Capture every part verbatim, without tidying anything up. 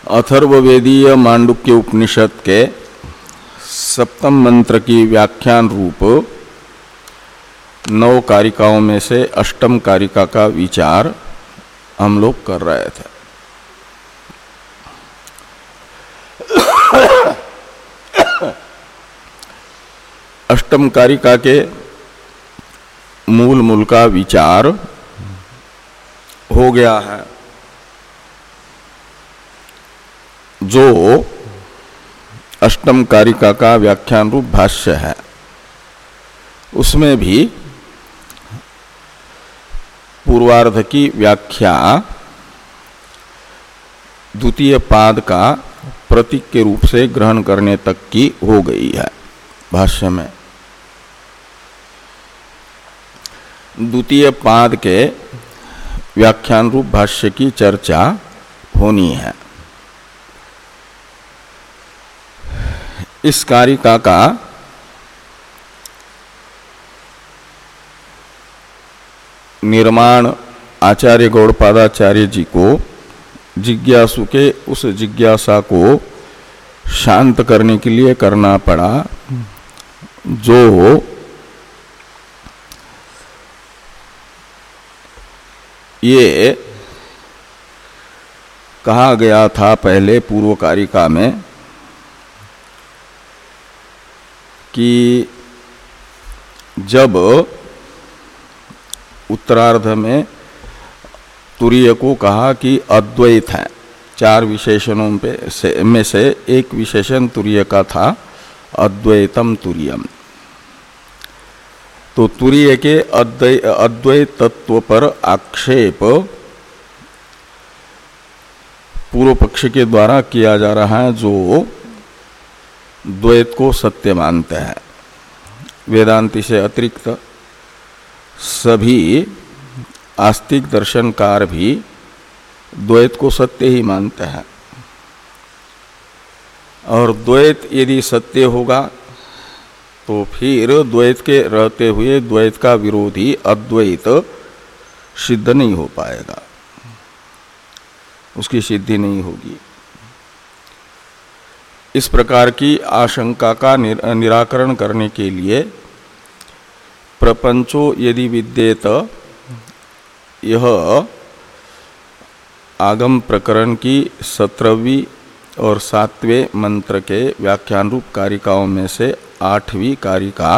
अथर्ववेदीय मांडुक्य उपनिषद के सप्तम मंत्र की व्याख्यान रूप नौ कारिकाओं में से अष्टम कारिका का विचार हम लोग कर रहे थे। अष्टम कारिका के मूल मूल का विचार हो गया है। जो अष्टम कारिका का व्याख्यान रूप भाष्य है उसमें भी पूर्वार्ध की व्याख्या द्वितीय पाद का प्रतीक के रूप से ग्रहण करने तक की हो गई है। भाष्य में द्वितीय पाद के व्याख्यान रूप भाष्य की चर्चा होनी है। इस कारिका का निर्माण आचार्य गौड़पादाचार्य जी को जिज्ञासु के उस जिज्ञासा को शांत करने के लिए करना पड़ा जो ये कहा गया था पहले पूर्व कारिका में कि जब उत्तरार्ध में तुरीय को कहा कि अद्वैत है, चार विशेषणों पे से, में से एक विशेषण तुरीय का था अद्वैतम तुरीयम। तो तुरीय के अद्वैत तत्व पर आक्षेप पूर्व पक्ष के द्वारा किया जा रहा है जो द्वैत को सत्य मानते हैं। वेदांति से अतिरिक्त सभी आस्तिक दर्शनकार भी द्वैत को सत्य ही मानते हैं। और द्वैत यदि सत्य होगा तो फिर द्वैत के रहते हुए द्वैत का विरोधी अद्वैत सिद्ध नहीं हो पाएगा, उसकी सिद्धि नहीं होगी। इस प्रकार की आशंका का निराकरण करने के लिए प्रपंचो यदि विद्येत यह आगम प्रकरण की सत्रहवीं और सातवें मंत्र के व्याख्यान रूप कारिकाओं में से आठवीं कारिका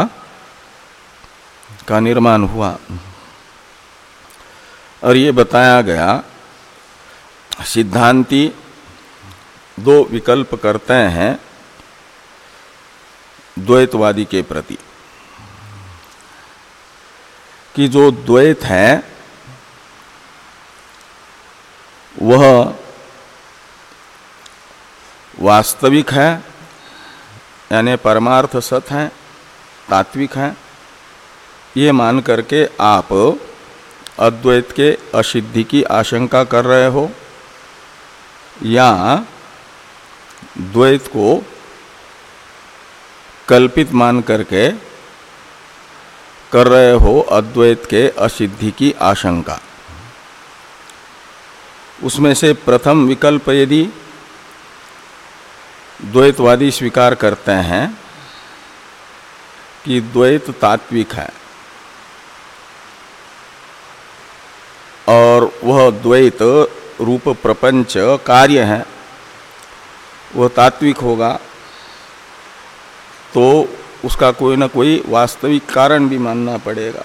का निर्माण हुआ। और ये बताया गया सिद्धांती दो विकल्प करते हैं द्वैतवादी के प्रति कि जो द्वैत है वह वास्तविक है यानी परमार्थ सत है, तात्विक है, ये मान करके आप अद्वैत के असिद्धि की आशंका कर रहे हो, या द्वैत को कल्पित मान करके कर रहे हो अद्वैत के असिद्धि की आशंका। उसमें से प्रथम विकल्प यदि द्वैतवादी स्वीकार करते हैं कि द्वैत तात्विक है और वह द्वैत रूप प्रपंच कार्य है, वह तात्विक होगा, तो उसका कोई ना कोई वास्तविक कारण भी मानना पड़ेगा।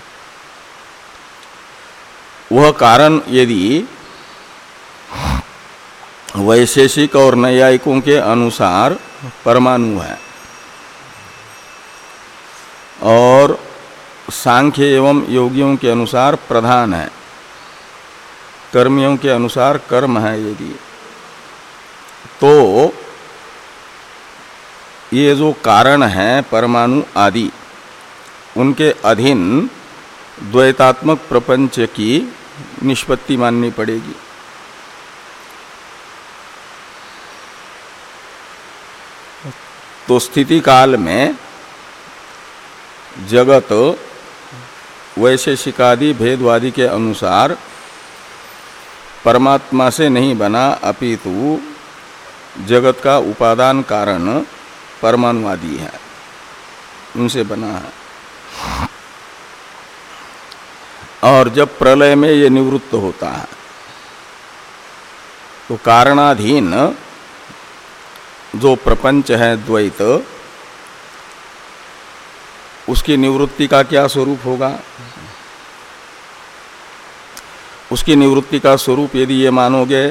वह कारण यदि वैशेषिक और नैयायिकों के अनुसार परमाणु है और सांख्य एवं योगियों के अनुसार प्रधान है, कर्मियों के अनुसार कर्म है, यदि तो ये जो कारण है परमाणु आदि उनके अधीन द्वैतात्मक प्रपंच की निष्पत्ति माननी पड़ेगी। तो स्थिति काल में जगत वैशेषिकादि भेदवादी के अनुसार परमात्मा से नहीं बना, अपितु जगत का उपादान कारण परमाणु आदि है, उनसे बना है। और जब प्रलय में ये निवृत्त होता है तो कारणाधीन जो प्रपंच है द्वैत, उसकी निवृत्ति का क्या स्वरूप होगा? उसकी निवृत्ति का स्वरूप यदि ये मानोगे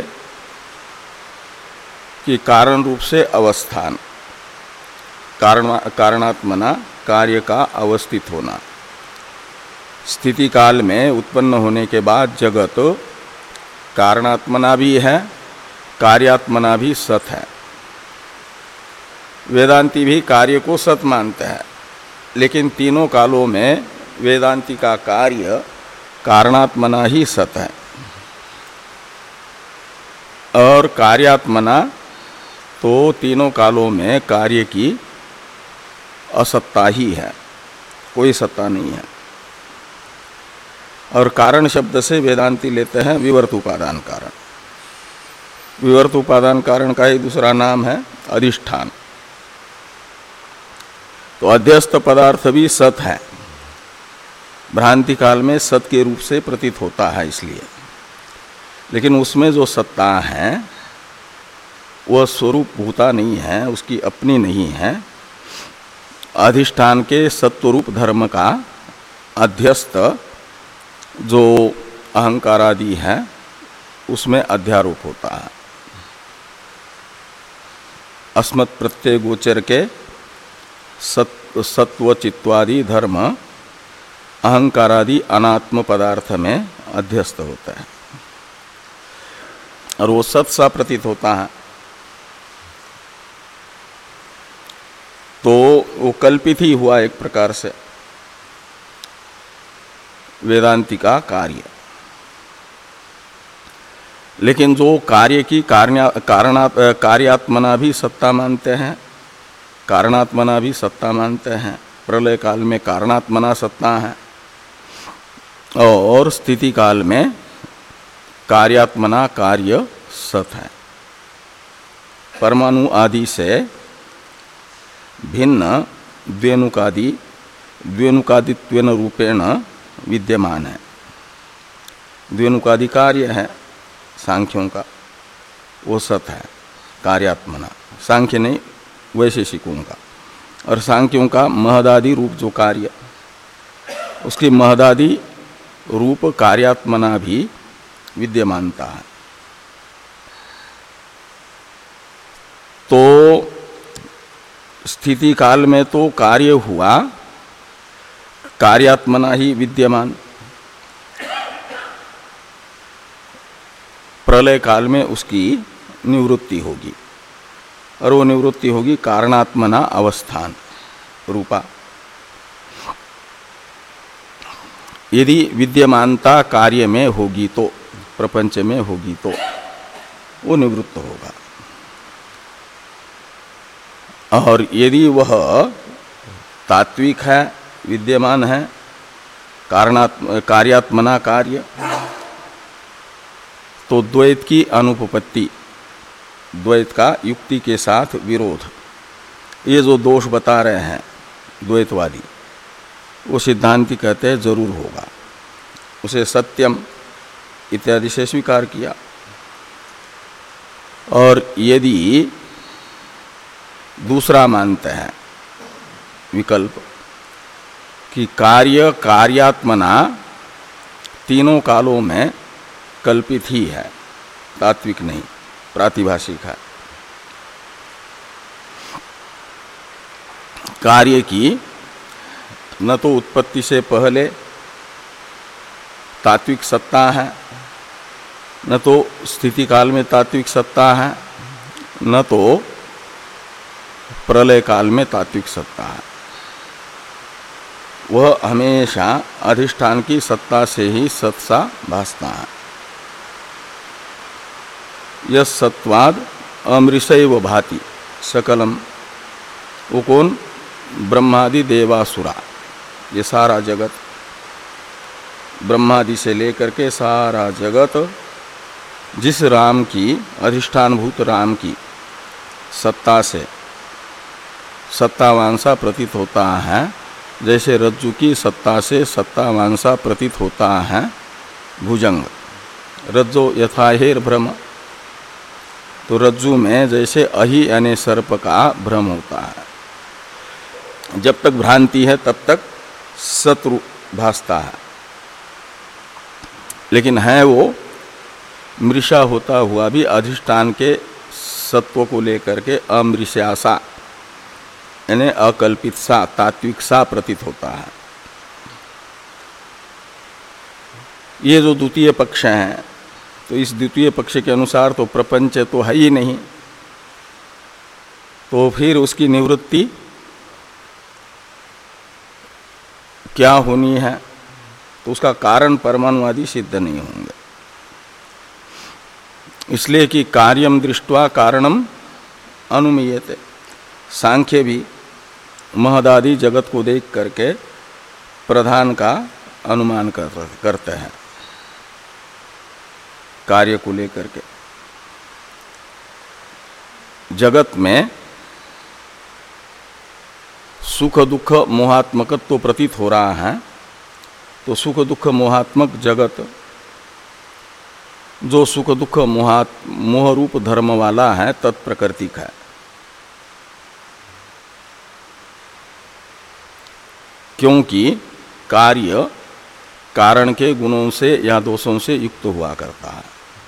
कि कारण रूप से अवस्थान, कारण कारणात्मना कार्य का अवस्थित होना, स्थिति काल में उत्पन्न होने के बाद जगत कारणात्मना भी है, कार्यात्मना भी सत है। वेदांती भी कार्य को सत मानते हैं, लेकिन तीनों कालों में वेदांती का कार्य कारणात्मना ही सत है और कार्यात्मना तो तीनों कालों में कार्य की असत्ता ही है, कोई सत्ता नहीं है। और कारण शब्द से वेदांती लेते हैं विवर्त उपादान कारण। विवर्त उपादान कारण का ही दूसरा नाम है अधिष्ठान। तो अध्यस्त पदार्थ भी सत है, भ्रांति काल में सत के रूप से प्रतीत होता है इसलिए, लेकिन उसमें जो सत्ता है वह स्वरूप भूता नहीं है, उसकी अपनी नहीं है। अधिष्ठान के सत्वरूप धर्म का अध्यस्त जो अहंकार आदि है उसमें अध्यारोप होता है। अस्मत् प्रत्यय गोचर के सत्व सत्व चित्वादि धर्म अहंकारादि अनात्म पदार्थ में अध्यस्त होता है और वो सत सा प्रतीत होता है। तो वो कल्पित ही हुआ एक प्रकार से वेदांती का कार्य। लेकिन जो कार्य की कारणा कार्यात्मना भी सत्ता मानते हैं, कारणात्मना भी सत्ता मानते हैं, प्रलय काल में कारणात्मना सत्ता है और स्थिति काल में कार्यात्मना कार्य सत है। परमाणु आदि से भिन्न द्वेनुकादि द्वेनुकादित्वेन रूपेण विद्यमान है। द्वेनुकादि कार्य है सांख्यों का, वो सत है कार्यात्मना, सांख्य नहीं वैशेषिकों का। और सांख्यों का महदादि रूप जो कार्य, उसकी महदादि रूप कार्यात्मना भी विद्यमानता है। तो स्थिति काल में तो कार्य हुआ कार्यात्मना ही विद्यमान, प्रलय काल में उसकी निवृत्ति होगी और वो निवृत्ति होगी कारणात्मना अवस्थान रूपा। यदि विद्यमानता कार्य में होगी तो, प्रपंच में होगी तो वो निवृत्त होगा। और यदि वह तात्विक है, विद्यमान है, कारणात्म कार्यात्मना कार्य, तो द्वैत की अनुपपत्ति, द्वैत का युक्ति के साथ विरोध, ये जो दोष बता रहे हैं द्वैतवादी, वो सिद्धांती कहते हैं जरूर होगा। उसे सत्यम इत्यादि से स्वीकार किया। और यदि दूसरा मानते हैं विकल्प कि कार्य कार्यात्मना तीनों कालों में कल्पित ही है, तात्विक नहीं, प्रातिभाषिक है, कार्य की न तो उत्पत्ति से पहले तात्विक सत्ता है, न तो स्थिति काल में तात्विक सत्ता है, न तो प्रलय काल में तात्विक सत्ता है। वह हमेशा अधिष्ठान की सत्ता से ही सत्सा भासता है। यह सत्वाद अमृषैव भाति सकलम, वो कौन? ब्रह्मादि देवासुरा, ये सारा जगत, ब्रह्मादि से लेकर के सारा जगत जिस राम की, अधिष्ठानभूत राम की सत्ता से सत्तावांसा प्रतीत होता है, जैसे रज्जु की सत्ता से सत्तावांसा प्रतीत होता है भुजंग। रज्जो यथाहेर भ्रम, तो रज्जु में जैसे अहि यानी सर्प का भ्रम होता है। जब तक भ्रांति है तब तक सत्रू भासता है, लेकिन है वो मृषा होता हुआ भी अधिष्ठान के सत्व को लेकर के अमृष्यासा यानी अकल्पित सा तात्विक सा प्रतीत होता है। ये जो द्वितीय पक्ष हैं, तो इस द्वितीय पक्ष के अनुसार तो प्रपंच तो है ही नहीं, तो फिर उसकी निवृत्ति क्या होनी है, तो उसका कारण परमाणुवादी सिद्ध नहीं होंगे। इसलिए कि कार्यम दृष्ट्वा कारणम अनुमीयते, सांख्य भी महदादि जगत को देख करके प्रधान का अनुमान कर, करते हैं कार्य को लेकर के। जगत में सुख दुख मोहात्मकत्व तो प्रतीत हो रहा है, तो सुख दुख मोहात्मक जगत जो सुख दुख मोहात मोह रूप धर्म वाला है तत्प्रकृतिक है। क्योंकि कार्य कारण के गुणों से या दोषों से युक्त हुआ करता है।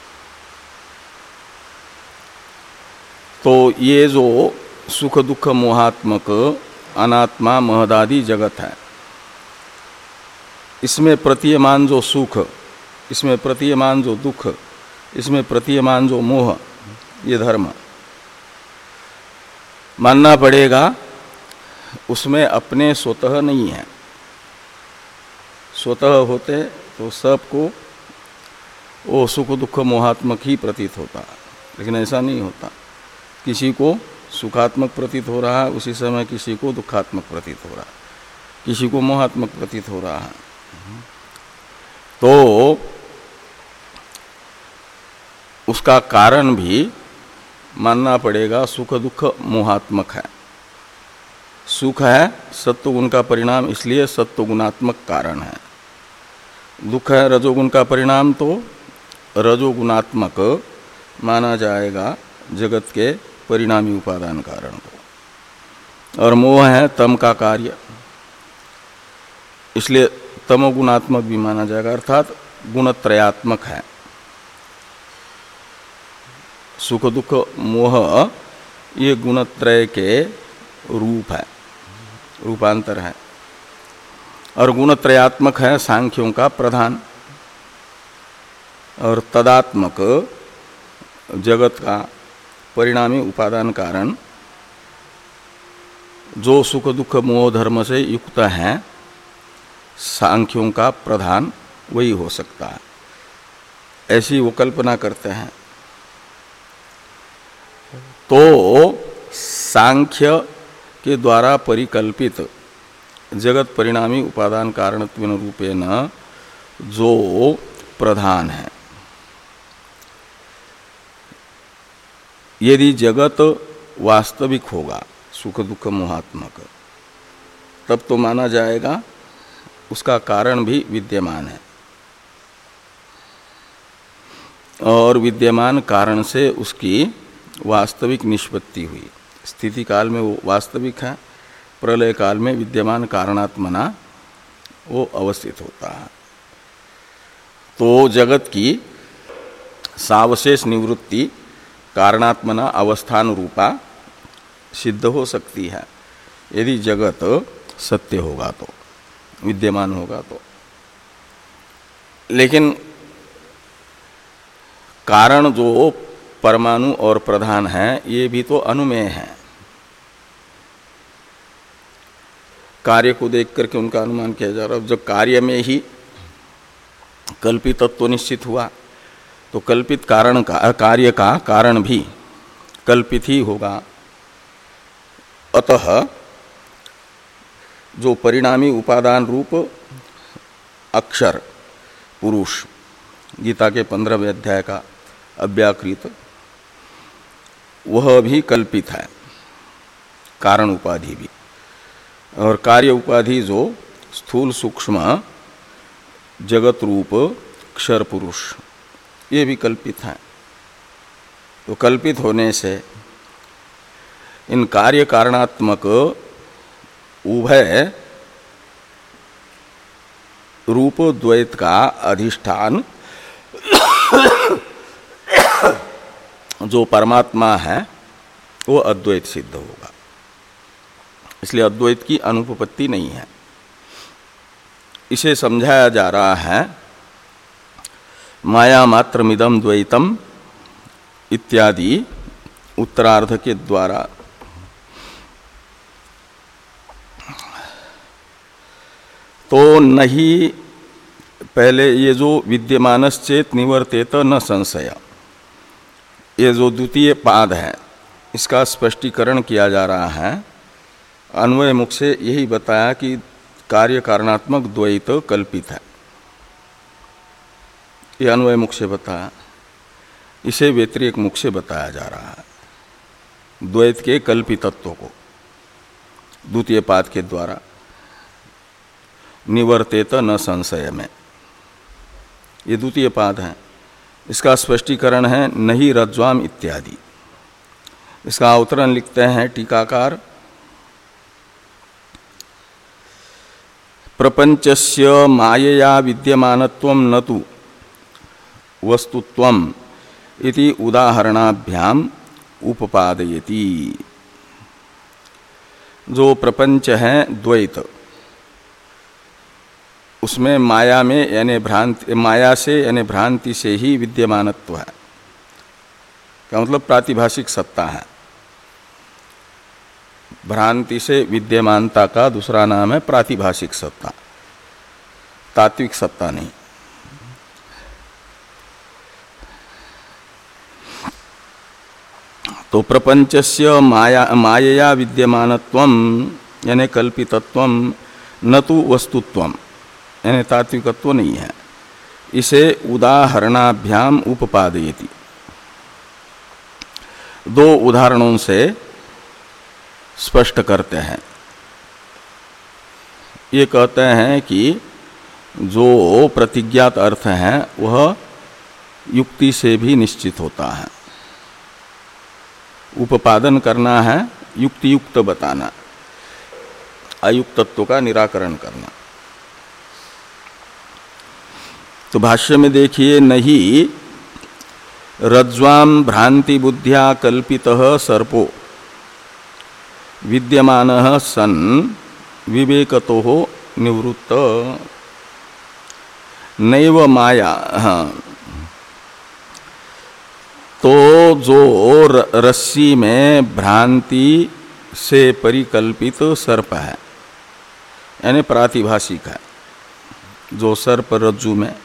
तो ये जो सुख दुख मोहात्मक अनात्मा महदादि जगत है, इसमें प्रतीयमान जो सुख, इसमें प्रतीयमान जो दुख, इसमें प्रतीयमान जो मोह, ये धर्म मानना पड़ेगा उसमें अपने स्वतः नहीं है। स्वतः होते तो सबको वो सुख दुख मोहात्मक ही प्रतीत होता, लेकिन ऐसा नहीं होता। किसी को सुखात्मक प्रतीत हो रहा है, उसी समय किसी को दुखात्मक प्रतीत हो रहा है, किसी को मोहात्मक प्रतीत हो रहा है। तो उसका कारण भी मानना पड़ेगा सुख दुख मोहात्मक है। सुख है सत्वगुण का परिणाम, इसलिए सत्वगुणात्मक कारण है। दुख है रजोगुण का परिणाम, तो रजोगुणात्मक माना जाएगा जगत के परिणामी उपादान कारण को। और मोह है तम का कार्य, इसलिए तमोगुणात्मक भी माना जाएगा, अर्थात गुणत्रयात्मक है। सुख दुख मोह ये गुणत्रय के रूप है, रूपांतर है, और गुणत्रयात्मक है सांख्यों का प्रधान। और तदात्मक जगत का परिणामी उपादान कारण जो सुख दुख मोह धर्म से युक्त है, सांख्यों का प्रधान वही हो सकता है, ऐसी वो कल्पना करते हैं। तो सांख्य के द्वारा परिकल्पित जगत परिणामी उपादान कारणत्वेन रूपेण जो प्रधान है, यदि जगत वास्तविक होगा सुख दुख मोहात्मक, तब तो माना जाएगा उसका कारण भी विद्यमान है, और विद्यमान कारण से उसकी वास्तविक निष्पत्ति हुई। स्थिति काल में वो वास्तविक है, प्रलय काल में विद्यमान कारणात्मना वो अवस्थित होता है। तो जगत की सावशेष निवृत्ति कारणात्मना अवस्थान रूपा सिद्ध हो सकती है, यदि जगत सत्य होगा तो, विद्यमान होगा तो। लेकिन कारण जो परमाणु और प्रधान है, ये भी तो अनुमेय है। कार्य को देख करके उनका अनुमान किया जा रहा है। जब कार्य में ही कल्पित तत्व निश्चित हुआ, तो कल्पित कारण का कार्य का कारण भी कल्पित ही होगा। अतः जो परिणामी उपादान रूप अक्षर पुरुष, गीता के पंद्रहवें अध्याय का अव्याकृत, वह भी कल्पित है, कारण उपाधि भी। और कार्य उपाधि जो स्थूल सूक्ष्म जगत रूप क्षर पुरुष, ये भी कल्पित है। तो कल्पित होने से इन कार्य कारणात्मक उभय रूप द्वैत का अधिष्ठान जो परमात्मा है वो अद्वैत सिद्ध होगा। इसलिए अद्वैत की अनुपपत्ति नहीं है। इसे समझाया जा रहा है माया मात्रमिदं द्वैतम इत्यादि उत्तरार्ध के द्वारा। तो नहीं, पहले ये जो विद्यमानश्चेत निवर्तेत न संशय, ये जो द्वितीय पाद है इसका स्पष्टीकरण किया जा रहा है। अन्वय मुख से यही बताया कि कार्य कारणात्मक द्वैत कल्पित है, ये अन्वय मुख से बताया। इसे व्यतिरेक मुख से बताया जा रहा है द्वैत के कल्पितत्व को द्वितीय पाद के द्वारा। निवर्तेत न संशय में ये द्वितीय पाद है। इसका स्पष्टीकरण है नहीं रज्ज्वाम इत्यादि। इसका अवतरण लिखते हैं टीकाकार, प्रपंचस्य मायया विद्यमानत्वं न तु वस्तुत्वम् इति उदाहरणाभ्याम उपपादयति। जो प्रपंच है द्वैत, उसमें माया में यानी भ्रांति, माया से यानी भ्रांति से ही विद्यमानत्व है। क्या मतलब? प्रातिभाषिक सत्ता है। भ्रांति से विद्यमानता का दूसरा नाम है प्रातिभाषिक सत्ता, तात्विक सत्ता नहीं। तो प्रपंचस्य माया मायया विद्यमानत्वम यानी कल्पितत्वम न तो वस्तुत्वम यानी तात्विकत्व नहीं है। इसे उदाहरणाभ्याम उपपादयति, दो उदाहरणों से स्पष्ट करते हैं। ये कहते हैं कि जो प्रतिज्ञात अर्थ है वह युक्ति से भी निश्चित होता है। उपादन करना है, युक्ति युक्त बताना, अयुक्तत्व का निराकरण करना। तो भाष्य में देखिए, नहीं रज्ज्वाम भ्रांति बुद्ध्या कल्पितः सर्पो विद्यमानः सन् विवेकतो निवृत्त नैव माया। हाँ, तो जो रस्सी में भ्रांति से परिकल्पित सर्प है यानी प्रातिभाषिक है, जो सर्प रज्जु में,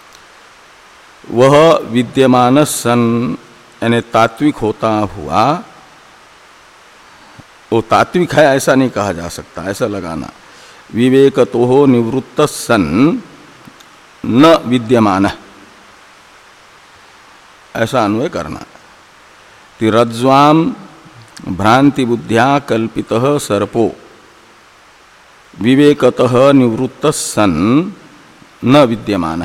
वह विद्यमान सन यानी तात्विक होता हुआ, वो तात्विक है ऐसा नहीं कहा जा सकता, ऐसा लगाना। विवेकतो हो निवृत्त सन न विद्यमान, ऐसा अन्वय करना। रज्ज्वाम भ्रांति बुद्ध्या कल्पितः सर्पो विवेकतः निवृत्त सन न विद्यमान।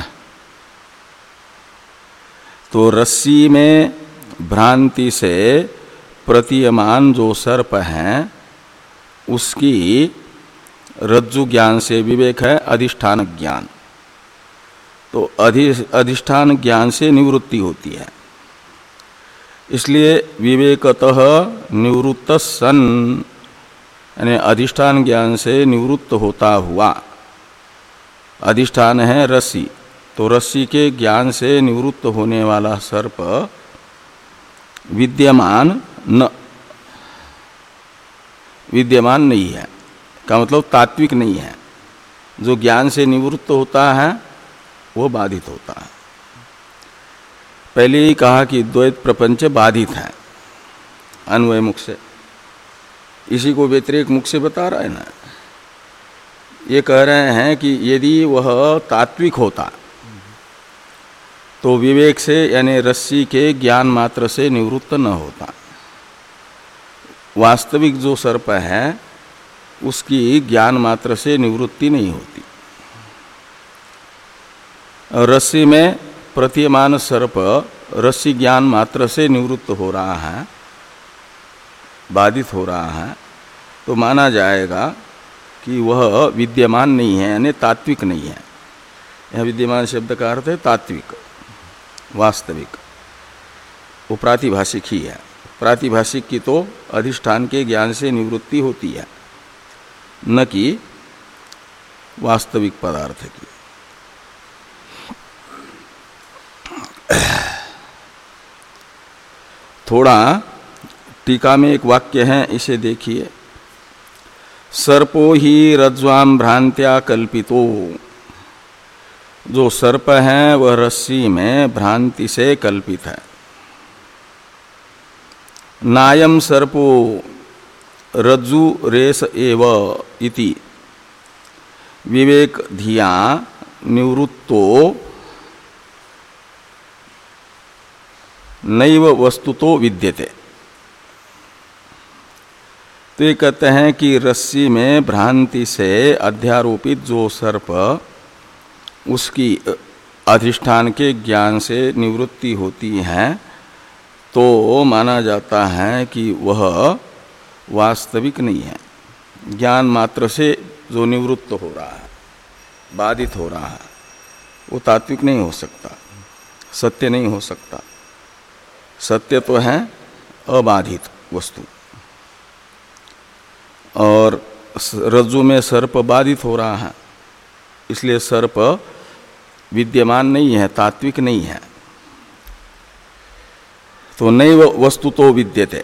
तो रस्सी में भ्रांति से प्रतीयमान जो सर्प हैं उसकी रज्जु ज्ञान से विवेक है अधिष्ठान ज्ञान, तो अधि अधिष्ठान ज्ञान से निवृत्ति होती है। इसलिए विवेकतः निवृत्त सन यानी अधिष्ठान ज्ञान से निवृत्त होता हुआ, अधिष्ठान है रस्सी, तो रस्सी के ज्ञान से निवृत्त होने वाला सर्प विद्यमान न विद्यमान नहीं है, का मतलब तात्विक नहीं है। जो ज्ञान से निवृत्त होता है वो बाधित होता है। पहले ही कहा कि द्वैत प्रपंच बाधित है अन्वय मुख से, इसी को व्यतिरेक मुख से बता रहा है ना। ये कह रहे हैं कि यदि वह तात्विक होता तो विवेक से यानी रस्सी के ज्ञान मात्र से निवृत्त न होता, वास्तविक जो सर्प है उसकी ज्ञान मात्र से निवृत्ति नहीं होती। रस्सी में प्रतीयमान सर्प रस्सी ज्ञान मात्र से निवृत्त हो रहा है, बाधित हो रहा है, तो माना जाएगा कि वह विद्यमान नहीं है, यानी तात्विक नहीं है। यह विद्यमान शब्द का अर्थ है तात्विक, वास्तविक। वो प्रातिभाषिक ही है। प्रातिभाषिक की तो अधिष्ठान के ज्ञान से निवृत्ति होती है, न कि वास्तविक पदार्थ की। थोड़ा टीका में एक वाक्य है, इसे देखिए। सर्पो ही रज्ज्वाम भ्रांत्या कल्पितो, जो सर्प है वह रस्सी में भ्रांति से कल्पित है। नायम सर्पो रज्जु रेस एव इति विवेक धिया निवृत्तो नैव वस्तुतो विद्यते। तो ये कहते हैं कि रस्सी में भ्रांति से अध्यारोपित जो सर्प, उसकी अधिष्ठान के ज्ञान से निवृत्ति होती है, तो माना जाता है कि वह वास्तविक नहीं है। ज्ञान मात्र से जो निवृत्त हो रहा है, बाधित हो रहा है, वो तात्विक नहीं हो सकता, सत्य नहीं हो सकता। सत्य तो है अबाधित वस्तु, और रज्जु में सर्प बाधित हो रहा है, इसलिए सर्प विद्यमान नहीं है, तात्विक नहीं है। तो नैव वस्तु तो विद्यते,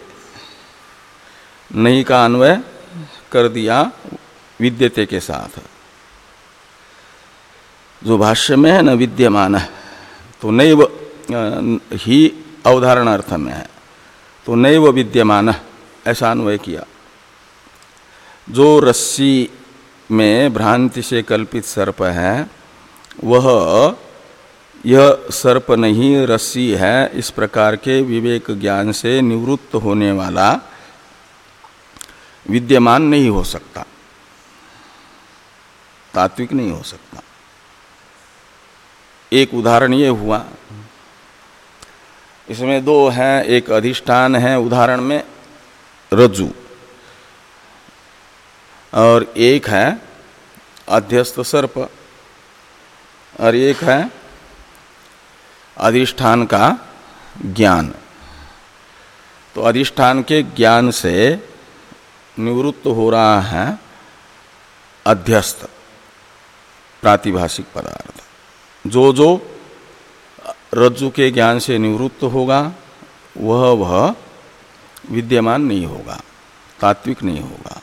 नहीं का अन्वय कर दिया विद्यते के साथ। जो भाष्य में है न विद्यमान है, तो नैव ही अवधारण अर्थ में है, तो नैव विद्यमान ऐसा अन्वय किया। जो रस्सी में भ्रांति से कल्पित सर्प है, वह यह सर्प नहीं रस्सी है, इस प्रकार के विवेक ज्ञान से निवृत्त होने वाला विद्यमान नहीं हो सकता, तात्विक नहीं हो सकता। एक उदाहरण ये हुआ, इसमें दो हैं, एक अधिष्ठान है उदाहरण में रज्जु, और एक है अध्यस्त सर्प, और एक है अधिष्ठान का ज्ञान। तो अधिष्ठान के ज्ञान से निवृत्त हो रहा है अध्यस्त प्रातिभाषिक पदार्थ। जो जो रज्जु के ज्ञान से निवृत्त होगा वह वह विद्यमान नहीं होगा, तात्विक नहीं होगा।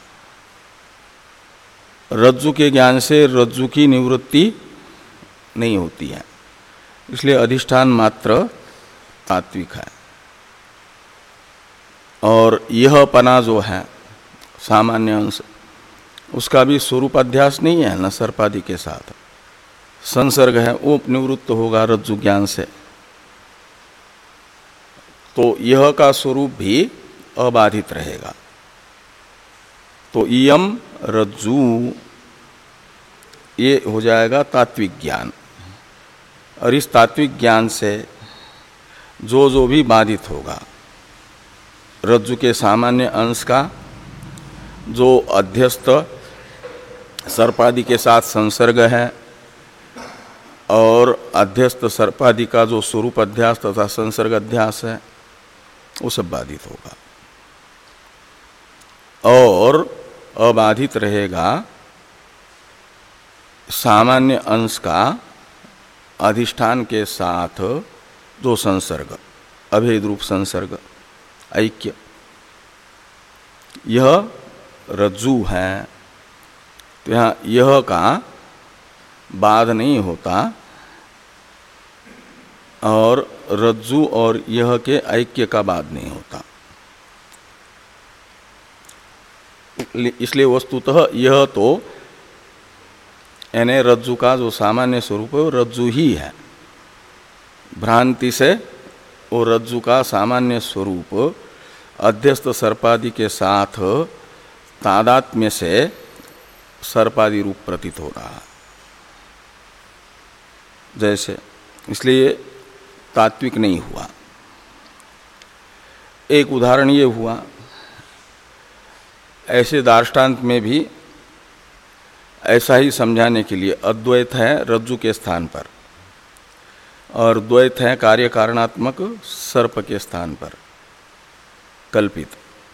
रज्जु के ज्ञान से रज्जु की निवृत्ति नहीं होती है, इसलिए अधिष्ठान मात्र तात्विक है। और यह पना जो है सामान्य अंश, उसका भी स्वरूप अध्यास नहीं है न सर्पादि के साथ, संसर्ग है, वो निवृत्त होगा रज्जु ज्ञान से। तो यह का स्वरूप भी अबाधित रहेगा। तो इयम रज्जु ये हो जाएगा तात्विक ज्ञान, और इस तात्विक ज्ञान से जो जो भी बाधित होगा, रज्जु के सामान्य अंश का जो अध्यस्त सर्पादि के साथ संसर्ग है, और अध्यस्त सर्पादि का जो स्वरूप अध्यास तथा संसर्ग अध्यास है, वो सब बाधित होगा। और अबाधित रहेगा सामान्य अंश का अधिष्ठान के साथ जो संसर्ग, अभेद रूप संसर्ग, ऐक्य, यह रज्जु है। तो यहाँ यह का बाध नहीं होता, और रज्जु और यह के ऐक्य का बाध नहीं होता। इसलिए वस्तुतः यह तो यानी रज्जु का जो सामान्य स्वरूप है वो रज्जु ही है। भ्रांति से वो रज्जु का सामान्य स्वरूप अध्यस्त सर्पादि के साथ तादात्म्य से सर्पादि रूप प्रतीत हो रहा है जैसे, इसलिए तात्विक नहीं हुआ। एक उदाहरण ये हुआ, ऐसे दार्ष्टान्त में भी ऐसा ही समझाने के लिए अद्वैत है रज्जु के स्थान पर और द्वैत है कार्य कारणात्मक सर्प के स्थान पर कल्पित।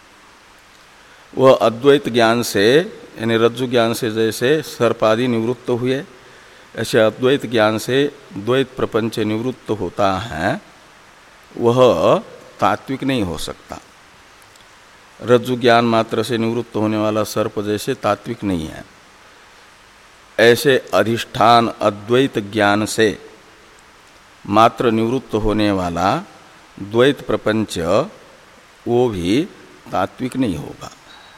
वह अद्वैत ज्ञान से यानी रज्जु ज्ञान से जैसे सर्पादि निवृत्त हुए, ऐसे अद्वैत ज्ञान से द्वैत प्रपंच निवृत्त होता है, वह तात्विक नहीं हो सकता। रज्जु ज्ञान मात्र से निवृत्त होने वाला सर्प जैसे तात्विक नहीं है, ऐसे अधिष्ठान अद्वैत ज्ञान से मात्र निवृत्त होने वाला द्वैत प्रपंच वो भी तात्विक नहीं होगा।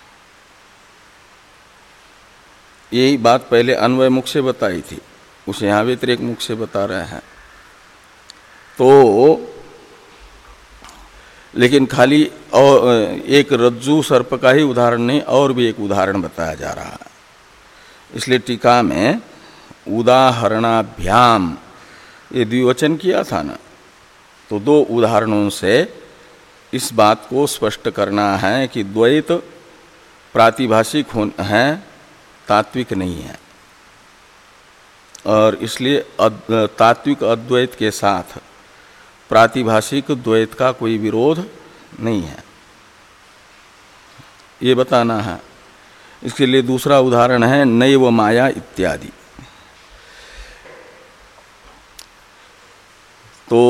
यही बात पहले अन्वय मुख से बताई थी, उसे यहाँ व्यतिरेक मुख से बता रहे हैं। तो लेकिन खाली और एक रज्जु सर्प का ही उदाहरण नहीं, और भी एक उदाहरण बताया जा रहा है। इसलिए टीका में उदाहरणाभ्याम ये द्विवचन किया था ना, तो दो उदाहरणों से इस बात को स्पष्ट करना है कि द्वैत प्रातिभाषिक है, तात्विक नहीं है। और इसलिए तात्विक अद्वैत के साथ प्रातिभाषिक द्वैत का कोई विरोध नहीं है, ये बताना है। इसके लिए दूसरा उदाहरण है नैव माया इत्यादि। तो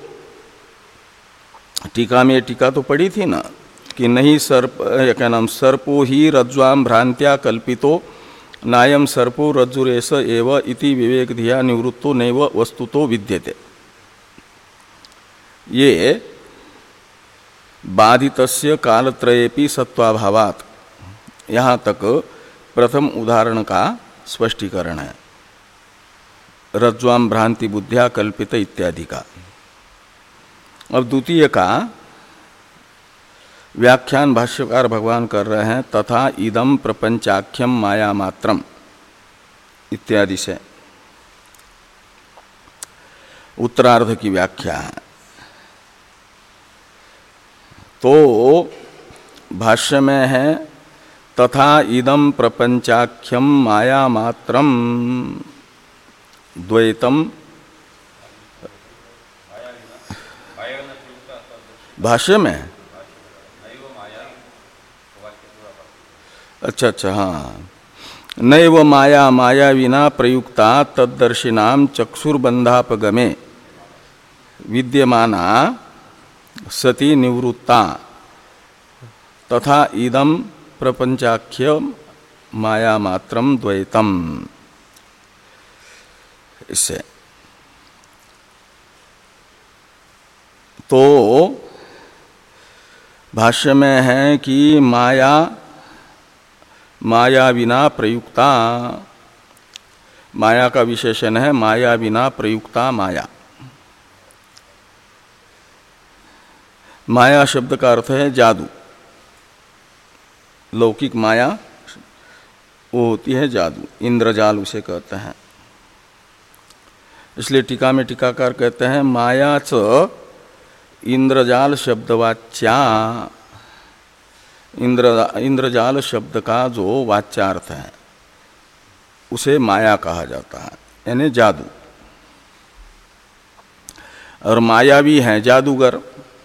टीका में, टीका तो पढ़ी थी ना कि नहीं सर्प क्या नाम सर्पो ही रज्ज्वाम भ्रांत्या कल्पितो नायम सर्पो रज्जुरेश एव इति विवेक धिया निवृत्तो नैव वस्तुतो विद्यते। ये बाधितस्य कालत्रयेपि सत्वाभावात्, यहाँ तक प्रथम उदाहरण का स्पष्टीकरण है, रज्ज्वाम भ्रांति बुद्धिया कल्पित इत्यादि का। अब द्वितीय का व्याख्यान भाष्यकार भगवान कर रहे हैं, तथा इदम प्रपंचाख्यम माया मात्रम इत्यादि से उत्तरार्ध की व्याख्या है। तो भाष्य में है तथा इदम प्रपंचाख्यम माया मात्रम द्वैतम, भाष्य में अच्छा अच्छा हाँ, नैव माया माया विना प्रयुक्ता तद्दर्शिनाम चक्षुर्बंधापगमे विद्यमाना सति निवृत्ता तथा इदम प्रपंचाख्य माया मात्रम द्वैतम। इससे तो भाष्य में है कि माया माया बिना प्रयुक्ता, माया का विशेषण है माया बिना प्रयुक्ता माया। माया शब्द का अर्थ है जादू, लौकिक माया वो होती है जादू, इंद्रजाल उसे कहते हैं। इसलिए टीका में टीकाकार कहते हैं माया च इंद्रजाल शब्दवाच्या, इंद्र इंद्रजाल शब्द का जो वाच्यार्थ है उसे माया कहा जाता है, यानी जादू। और माया भी है जादूगर,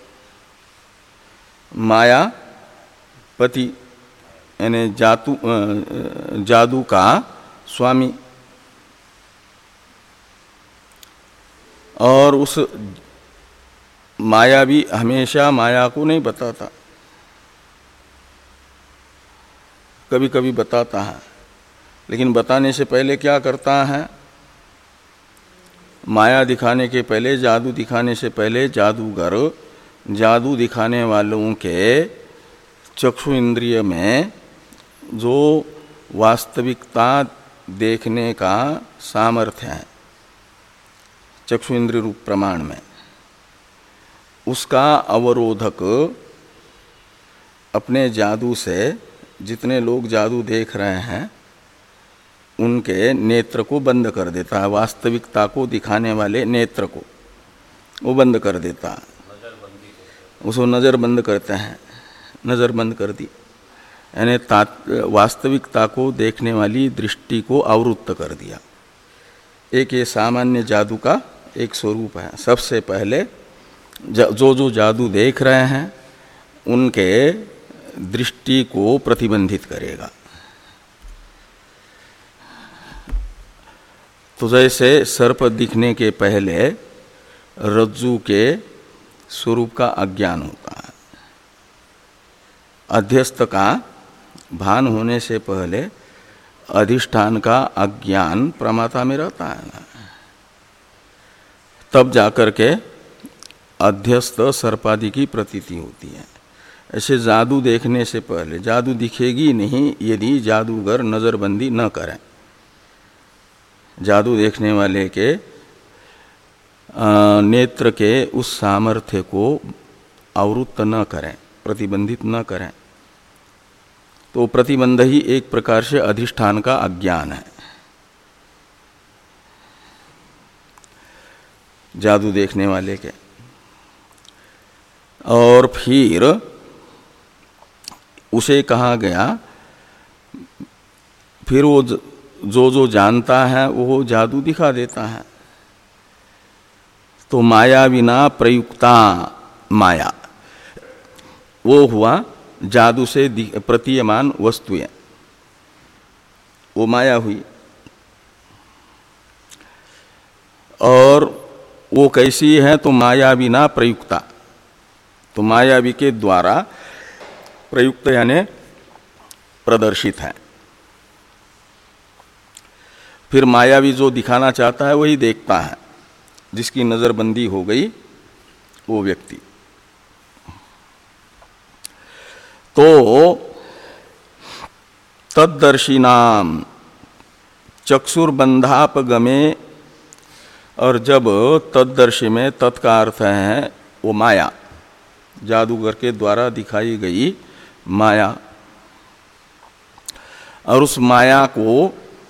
माया पति यानी जादू जादू का स्वामी। और उस माया भी हमेशा माया को नहीं बताता, कभी कभी बताता है, लेकिन बताने से पहले क्या करता है, माया दिखाने के पहले, जादू दिखाने से पहले जादूगर जादू दिखाने वालों के चक्षु इंद्रिय में जो वास्तविकता देखने का सामर्थ्य है चक्षु इंद्रिय रूप प्रमाण में, उसका अवरोधक अपने जादू से जितने लोग जादू देख रहे हैं उनके नेत्र को बंद कर देता है, वास्तविकता को दिखाने वाले नेत्र को वो बंद कर देता है, उसको नज़र बंद करते हैं, नज़र बंद कर दी, यानी वास्तविकता को देखने वाली दृष्टि को आवृत्त कर दिया। एक ये सामान्य जादू का एक स्वरूप है। सबसे पहले जो जो जादू देख रहे हैं उनके दृष्टि को प्रतिबंधित करेगा। तो जैसे सर्प दिखने के पहले रज्जु के स्वरूप का अज्ञान होता है, अध्यस्त का भान होने से पहले अधिष्ठान का अज्ञान प्रमाता में रहता है ना, तब जाकर के अध्यस्त सर्पादि की प्रतीति होती है। ऐसे जादू देखने से पहले जादू दिखेगी नहीं यदि जादूगर नज़रबंदी न करें, जादू देखने वाले के आ, नेत्र के उस सामर्थ्य को आवृत्त न करें, प्रतिबंधित न करें, तो प्रतिबंध ही एक प्रकार से अधिष्ठान का अज्ञान है। जादू देखने वाले के और फिर उसे कहा गया, फिर वो जो जो जानता है वो जादू दिखा देता है। तो माया बिना प्रयुक्ता माया वो हुआ जादू से प्रतीयमान वस्तुएं, वो माया हुई। और वो कैसी है? तो माया बिना प्रयुक्ता, तो मायावी के द्वारा प्रयुक्त यानी प्रदर्शित है। फिर मायावी जो दिखाना चाहता है वही देखता है, जिसकी नजरबंदी हो गई वो व्यक्ति। तो तद्दर्शिनाम चक्षुर्बंधापगमे, और जब तद्दर्शी में तत् का अर्थ है वो माया, जादूगर के द्वारा दिखाई गई माया, और उस माया को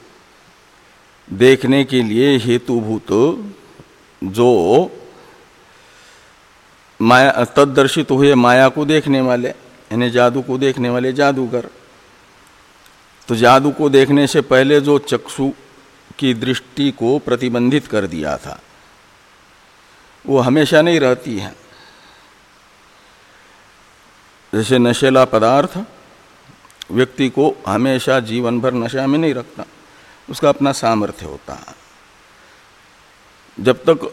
देखने के लिए हेतुभूत जो माया तद्दर्शित हुए, माया को देखने वाले यानी जादू को देखने वाले जादूगर। तो जादू को देखने से पहले जो चक्षु की दृष्टि को प्रतिबंधित कर दिया था वो हमेशा नहीं रहती है। जैसे नशेला पदार्थ व्यक्ति को हमेशा जीवन भर नशा में नहीं रखता, उसका अपना सामर्थ्य होता है। जब तक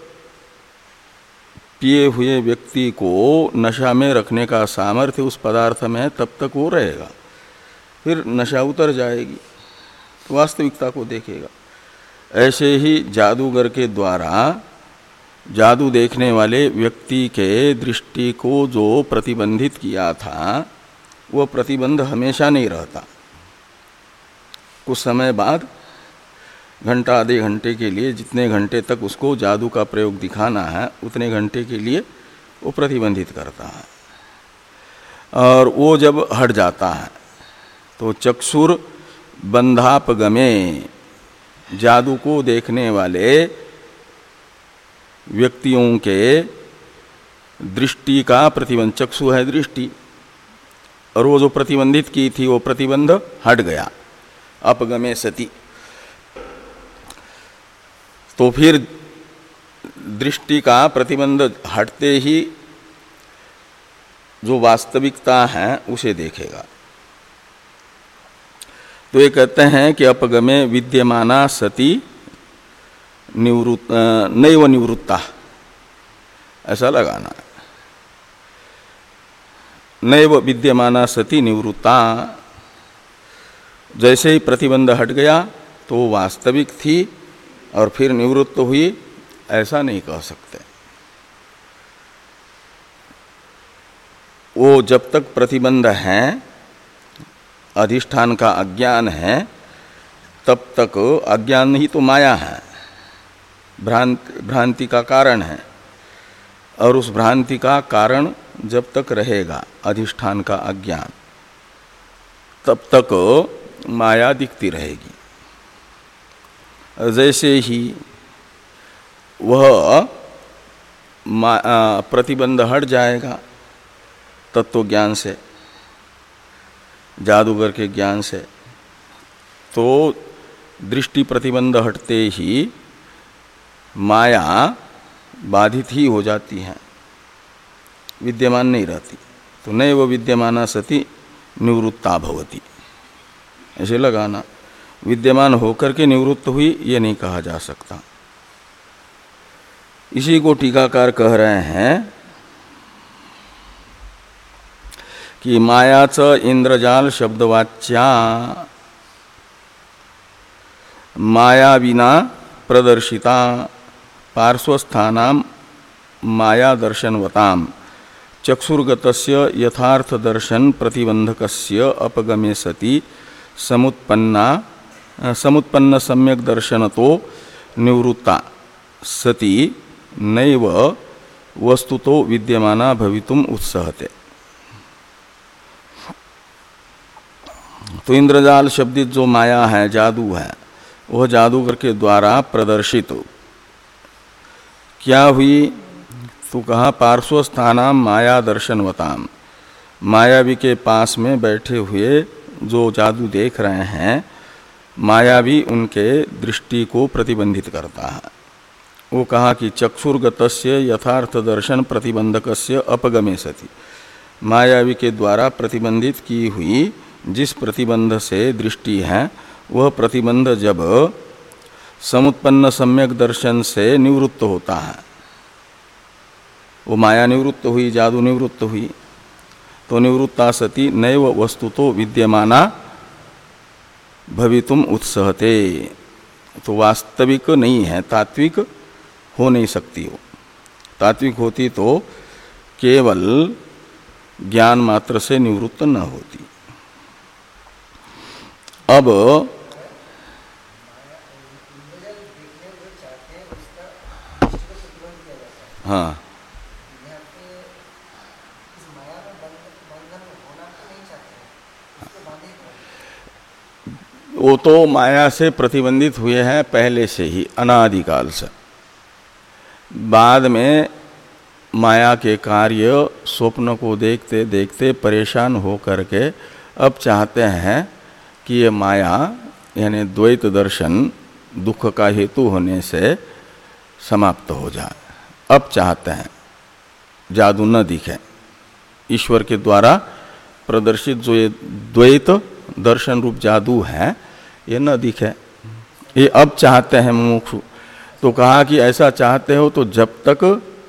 पिए हुए व्यक्ति को नशा में रखने का सामर्थ्य उस पदार्थ में है तब तक वो रहेगा, फिर नशा उतर जाएगी तो वास्तविकता को देखेगा। ऐसे ही जादूगर के द्वारा जादू देखने वाले व्यक्ति के दृष्टि को जो प्रतिबंधित किया था वो प्रतिबंध हमेशा नहीं रहता। कुछ समय बाद, घंटा आधे घंटे के लिए, जितने घंटे तक उसको जादू का प्रयोग दिखाना है उतने घंटे के लिए वो प्रतिबंधित करता है। और वो जब हट जाता है तो चक्षुर बंधापगमे, जादू को देखने वाले व्यक्तियों के दृष्टि का प्रतिबंध, चक्षु है दृष्टि, और वो जो प्रतिबंधित की थी वो प्रतिबंध हट गया, अपगमे सती। तो फिर दृष्टि का प्रतिबंध हटते ही जो वास्तविकता है उसे देखेगा। तो ये कहते हैं कि अपगमे विद्यमाना सती निवृत्त नैव निवृत्ता, ऐसा लगाना। नैव विद्यमाना सती निवृत्ता, जैसे ही प्रतिबंध हट गया तो वो वास्तविक थी और फिर निवृत्त हुई, ऐसा नहीं कह सकते। वो जब तक प्रतिबंध है, अधिष्ठान का अज्ञान है, तब तक अज्ञान ही तो माया है, भ्रांति भ्रांति का कारण है। और उस भ्रांति का कारण जब तक रहेगा अधिष्ठान का अज्ञान, तब तक माया दिखती रहेगी। जैसे ही वह प्रतिबंध हट जाएगा तत्व ज्ञान से, जादूगर के ज्ञान से, तो दृष्टि प्रतिबंध हटते ही माया बाधित ही हो जाती है, विद्यमान नहीं रहती। तो नैव विद्यमाना सति निवृत्ता भवति, ऐसे लगाना। विद्यमान होकर के निवृत्त हुई ये नहीं कहा जा सकता। इसी को टीकाकार कह रहे हैं कि मायाच इंद्रजाल शब्दवाच्या माया विना प्रदर्शिता पार्श्वस्थानाम माया दर्शनवताम चक्षुर्गतस्य यथार्थ दर्शन प्रतिबंधकस्य अपगमे सति समुत्पन्ना समुत्पन्न सम्यक दर्शनतो निवृत्ता सति नैव वस्तुतो विद्यमाना भवितुम उत्सहते। तो इंद्रजाल शब्दित जो माया है, जादू है, वह जादूगर के द्वारा प्रदर्शित क्या हुई? तो कहा पार्श्वस्थानाम माया दर्शनवताम, मायावी के पास में बैठे हुए जो जादू देख रहे हैं, मायावी उनके दृष्टि को प्रतिबंधित करता है। वो कहा कि चक्षुर्गतस्य यथार्थ दर्शन प्रतिबंधकस्य अपगमे सति, मायावी के द्वारा प्रतिबंधित की हुई जिस प्रतिबंध से दृष्टि है, वह प्रतिबंध जब समुत्पन्न सम्यक दर्शन से निवृत्त होता है, वो माया निवृत्त हुई, जादू निवृत्त हुई, तो निवृत्ता सति नैव वस्तुतो विद्यमाना भवितुम उत्सहते। तो वास्तविक नहीं है, तात्विक हो नहीं सकती हो। तात्विक होती तो केवल ज्ञान मात्र से निवृत्त न होती। अब हाँ, वो तो माया से प्रतिबंधित हुए हैं पहले से ही, अनादिकाल से। बाद में माया के कार्य स्वप्न को देखते देखते परेशान हो करके अब चाहते हैं कि ये माया यानी द्वैत दर्शन दुख का हेतु होने से समाप्त हो जाए। अब चाहते हैं जादू न दिखे, ईश्वर के द्वारा प्रदर्शित जो ये द्वैत दर्शन रूप जादू है ये न दिखे, ये अब चाहते हैं मुमुक्षु। तो कहा कि ऐसा चाहते हो तो जब तक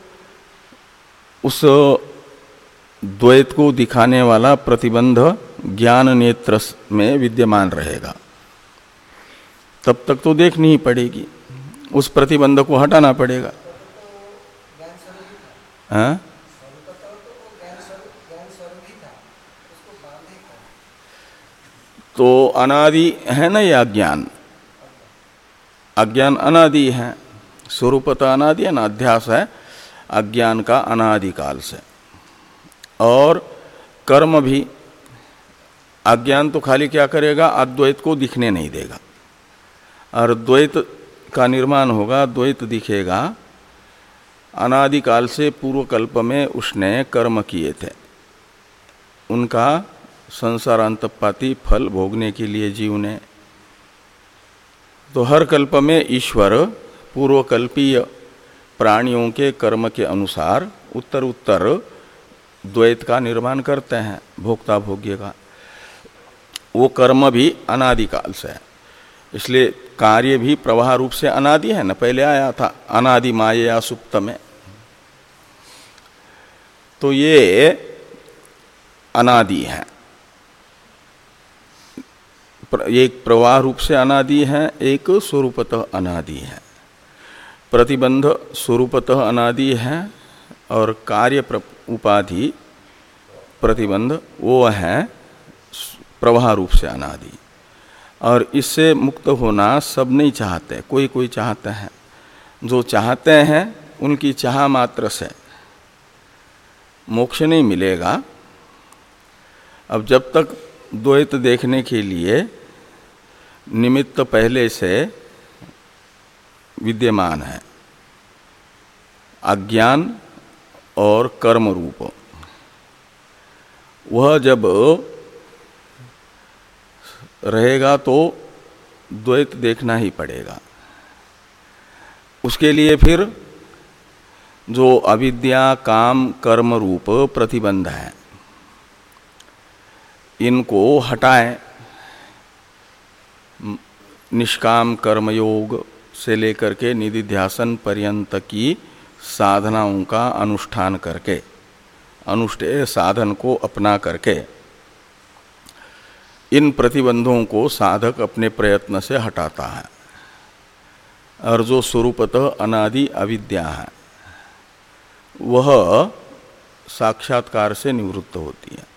उस द्वैत को दिखाने वाला प्रतिबंध ज्ञान नेत्र में विद्यमान रहेगा, तब तक तो देखनी ही पड़ेगी, उस प्रतिबंध को हटाना पड़ेगा। हाँ? तो अनादि है ना ये अज्ञान, अज्ञान अनादि है, स्वरूपतः अनादि है ना, अध्यास है अज्ञान का अनादिकाल से। और कर्म भी, अज्ञान तो खाली क्या करेगा, अद्वैत को दिखने नहीं देगा, और द्वैत का निर्माण होगा, द्वैत दिखेगा। अनादिकाल से पूर्व कल्प में उसने कर्म किए थे, उनका संसारांतपाती फल भोगने के लिए जीव ने। तो हर कल्प में ईश्वर पूर्वकल्पीय प्राणियों के कर्म के अनुसार उत्तर उत्तर द्वैत का निर्माण करते हैं, भोक्ता भोग्य का। वो कर्म भी अनादिकाल से है, इसलिए कार्य भी प्रवाह रूप से अनादि है ना, पहले आया था अनादि माया सुप्त में। तो ये अनादि है, एक प्रवाह रूप से अनादि है, एक स्वरूपतः अनादि है। प्रतिबंध स्वरूपतः अनादि है और कार्य उपाधि प्रतिबंध वो है प्रवाह रूप से अनादि। और इससे मुक्त होना सब नहीं चाहते, कोई कोई चाहते हैं। जो चाहते हैं उनकी चाह मात्र से मोक्ष नहीं मिलेगा। अब जब तक द्वैत देखने के लिए निमित्त पहले से विद्यमान है, अज्ञान और कर्म रूप। वह जब रहेगा तो द्वैत देखना ही पड़ेगा। उसके लिए फिर जो अविद्या काम कर्म रूप प्रतिबंध है, इनको हटाएं। निष्काम कर्मयोग से लेकर के निधिध्यासन पर्यंत की साधनाओं का अनुष्ठान करके, अनुष्ठेय साधन को अपना करके इन प्रतिबंधों को साधक अपने प्रयत्न से हटाता है, और जो स्वरूपतः अनादि अविद्या है वह साक्षात्कार से निवृत्त होती है।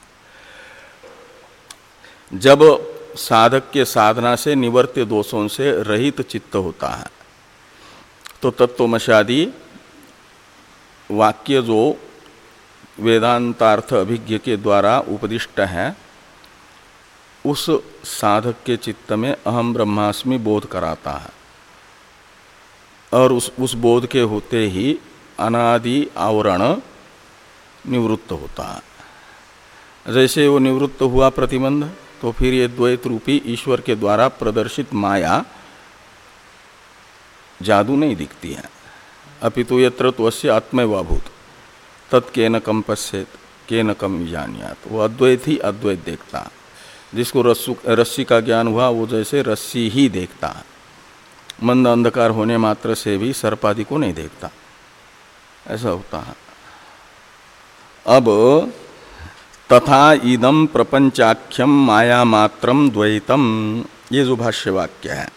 जब साधक के साधना से निवर्त्य दोषों से रहित चित्त होता है तो तत्वमशादी वाक्य जो वेदांतार्थ अभिज्ञ के द्वारा उपदिष्ट है, उस साधक के चित्त में अहम ब्रह्मास्मि बोध कराता है, और उस उस बोध के होते ही अनादि आवरण निवृत्त होता है। जैसे वो निवृत्त हुआ प्रतिबंध, तो फिर ये द्वैत रूपी ईश्वर के द्वारा प्रदर्शित माया जादू नहीं दिखती है। अपितु यत्र त्वस्य आत्मैवाभूत तत्केन कम पश्येत केन कम विजानियात। वो अद्वैत ही अद्वैत देखता है। जिसको रस्सु रस्सी का ज्ञान हुआ वो जैसे रस्सी ही देखता है, मंद अंधकार होने मात्र से भी सर्पादि को नहीं देखता, ऐसा होता है। अब तथा इदम प्रपंचाख्यम माया मात्रम द्वैतम, ये जो भाष्य वाक्य है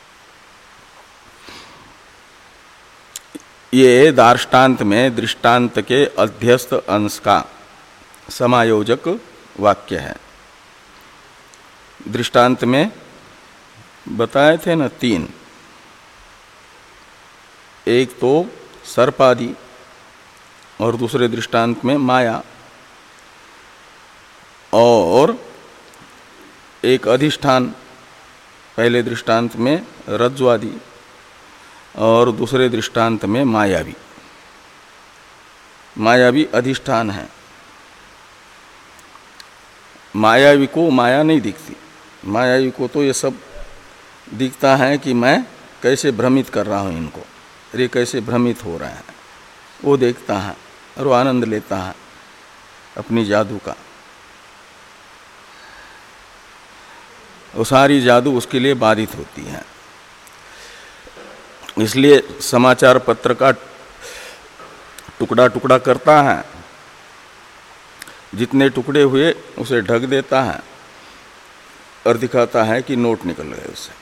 ये दार्ष्टान्त में दृष्टांत के अध्यस्त अंश का समायोजक वाक्य है। दृष्टांत में बताए थे न तीन, एक तो सर्पादि और दूसरे दृष्टांत में माया, और एक अधिष्ठान, पहले दृष्टांत में रज्ज्वादि और दूसरे दृष्टांत में मायावी। मायावी अधिष्ठान है। मायावी को माया नहीं दिखती, मायावी को तो ये सब दिखता है कि मैं कैसे भ्रमित कर रहा हूँ इनको, अरे कैसे भ्रमित हो रहे हैं, वो देखता है और वो आनंद लेता है अपनी जादू का। वो सारी जादू उसके लिए बाधित होती है। इसलिए समाचार पत्र का टुकड़ा टुकड़ा करता है, जितने टुकड़े हुए उसे ढक देता है और दिखाता है कि नोट निकल गए उससे।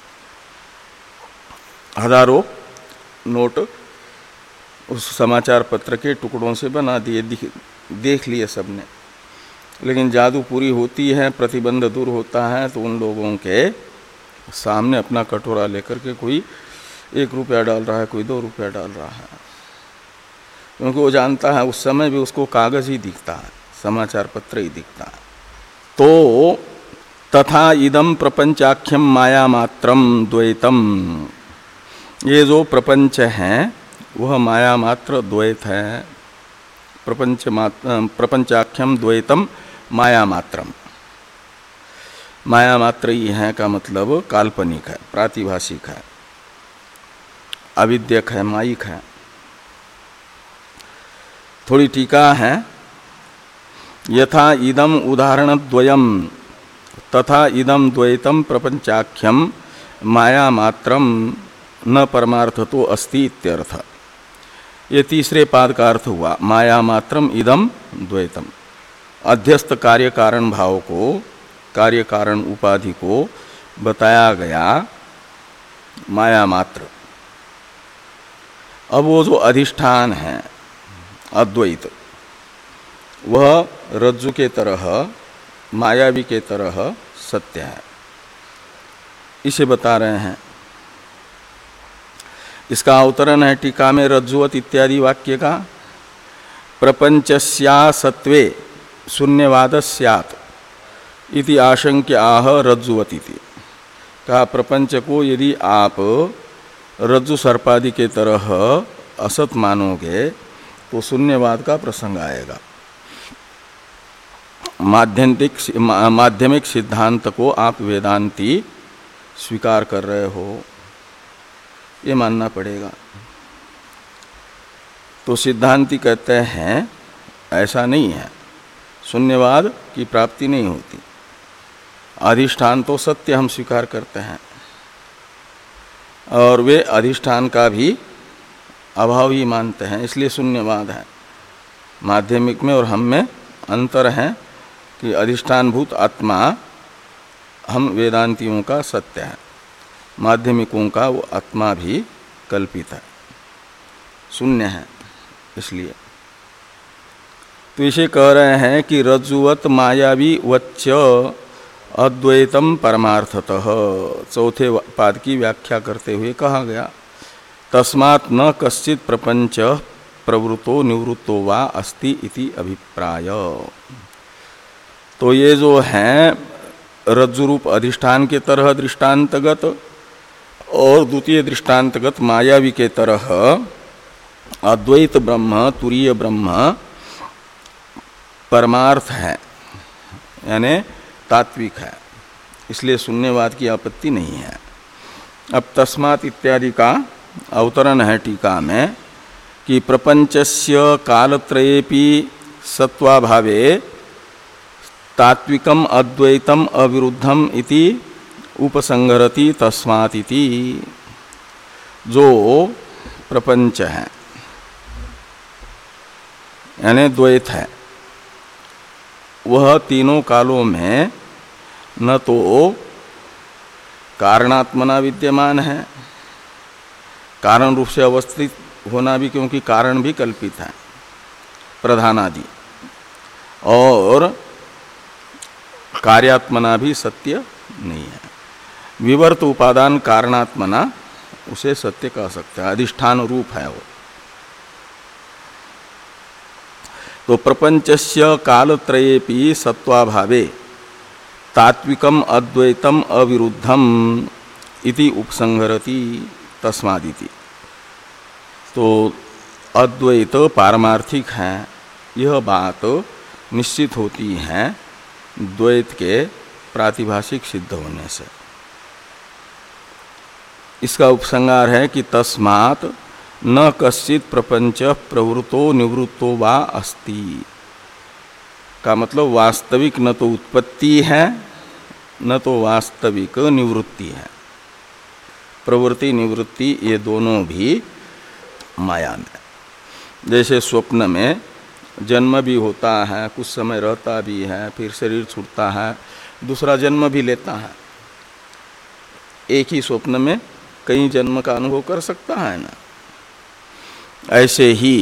हजारों नोट उस समाचार पत्र के टुकड़ों से बना दिए, देख लिए सबने, लेकिन जादू पूरी होती है, प्रतिबंध दूर होता है, तो उन लोगों के सामने अपना कटोरा लेकर के कोई एक रुपया डाल रहा है, कोई दो रुपया डाल रहा है, क्योंकि वो जानता है उस समय भी उसको कागज ही दिखता है, समाचार पत्र ही दिखता है। तो तथा इदम प्रपंचाख्यम माया मात्रम द्वैतम, ये जो प्रपंच है वह माया मात्र द्वैत है। प्रपंच मात्र प्रपंचाख्यम द्वैतम माया मात्रम, माया मात्र ही है का मतलब काल्पनिक है, प्रातिभाषिक है, अविद्यक है, मायिक है। थोड़ी टीका है, यथा इदम उदाहरण द्वयम तथा इदम द्वैतम प्रपंचाख्यम माया मात्रम न परमार्थतो अस्ति इत्यर्थ। ये तीसरे पाद का अर्थ हुआ, माया मात्रम इदम द्वैतम। अध्यस्त कार्य कारण भाव को, कार्य कारण उपाधि को बताया गया माया मात्र। अब वो जो अधिष्ठान है अद्वैत, वह रज्जु के तरह, मायावी के तरह सत्य है, इसे बता रहे हैं। इसका अवतरण है टीका में रज्जुवत इत्यादि वाक्य का। प्रपंचस्या सत्वे शून्यवाद स्यात् इति आशंक्याह रज्जुवती थी। कहा प्रपंच को यदि आप रज्जु सर्पादि के तरह असत मानोगे तो शून्यवाद का प्रसंग आएगा। माध्यमिक माध्यमिक सिद्धांत को आप वेदांती स्वीकार कर रहे हो, ये मानना पड़ेगा। तो सिद्धांती कहते हैं ऐसा नहीं है, शून्यवाद की प्राप्ति नहीं होती। अधिष्ठान तो सत्य हम स्वीकार करते हैं और वे अधिष्ठान का भी अभाव ही मानते हैं, इसलिए शून्यवाद है। माध्यमिक में और हम में अंतर है कि अधिष्ठानभूत आत्मा हम वेदांतियों का सत्य है, माध्यमिकों का वो आत्मा भी कल्पित है, शून्य है। इसलिए तो इसे कह रहे हैं कि रज्जुवत मायावी वच्च अद्वैतम परमार्थतः, चौथे पाद की व्याख्या करते हुए कहा गया तस्मात् न कश्चित् प्रपंच प्रवृत्तो निवृत्तो वा अस्ति इति अभिप्राय। तो ये जो हैं रज्जु रूप अधिष्ठान के तरह दृष्टांतगत और द्वितीय दृष्टांतगत मायावी के तरह अद्वैत ब्रह्म तुरीय ब्रह्म परमार्थ है, यानी तात्विक है, इसलिए शून्यवाद की आपत्ति नहीं है। अब तस्मात् इत्यादि का अवतरण है टीका में कि प्रपंचस्य कालत्रयेपि सत्वाभावे तात्विकम अद्वैतम अविरुद्धम इति उपसंहरति तस्मात् इति। जो प्रपंच है यानी द्वैत है, वह तीनों कालों में न तो कारणात्मना विद्यमान है, कारण रूप से अवस्थित होना भी, क्योंकि कारण भी कल्पित है प्रधानादि, और कार्यात्मना भी सत्य नहीं है। विवर्त उपादान कारणात्मना उसे सत्य कह सकते हैं, अधिष्ठान रूप है वो। तो प्रपंचस्य कालत्रयेपि सत्वाभावे तात्विकम अद्वैतम अविरुद्धम इति उपसंहरति तस्मादिति। तो अद्वैत पारमार्थिक है, यह बात निश्चित होती है द्वैत के प्रातिभाषिक सिद्ध होने से। इसका उपसंहार है कि तस्मात् न कश्चित् प्रपंच प्रवृत्तो निवृत्तो वा अस्ति, का मतलब वास्तविक न तो उत्पत्ति है न तो वास्तविक निवृत्ति है। प्रवृत्ति निवृत्ति ये दोनों भी माया में। जैसे स्वप्न में जन्म भी होता है, कुछ समय रहता भी है, फिर शरीर छूटता है, दूसरा जन्म भी लेता है। एक ही स्वप्न में कई जन्म का अनुभव कर सकता है ना। ऐसे ही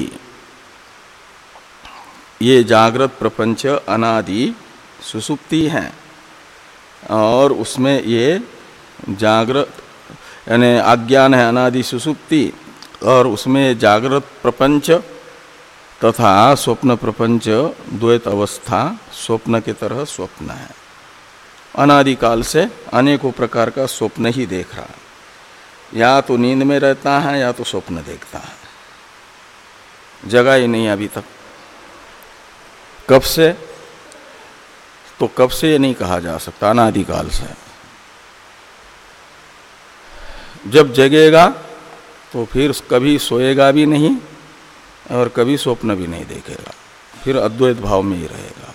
ये जागृत प्रपंच अनादि सुसुप्ति है, और उसमें ये जागृत यानी अज्ञान है अनादि सुसुप्ति, और उसमें जागृत प्रपंच तथा स्वप्न प्रपंच द्वैत अवस्था स्वप्न के तरह स्वप्न है। अनादिकाल से अनेकों प्रकार का स्वप्न ही देख रहा है, या तो नींद में रहता है या तो स्वप्न देखता है, जगा ही नहीं अभी तक। कब से? तो कब से ये नहीं कहा जा सकता, अनादिकाल से। जब जगेगा तो फिर कभी सोएगा भी नहीं और कभी स्वप्न भी नहीं देखेगा, फिर अद्वैत भाव में ही रहेगा।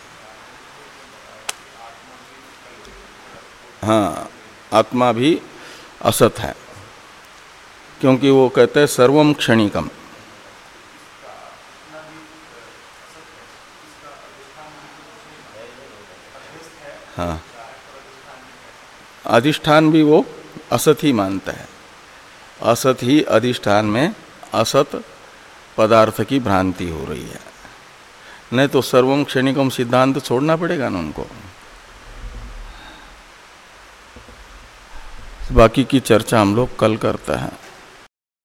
हाँ, आत्मा भी असत है, क्योंकि वो कहते हैं सर्वम क्षणिकम। हाँ, अधिष्ठान भी वो असत ही मानता है, असत ही अधिष्ठान में असत पदार्थ की भ्रांति हो रही है। नहीं तो सर्वम क्षणिकम सिद्धांत छोड़ना पड़ेगा ना उनको। बाकी की चर्चा हम लोग कल करते हैं।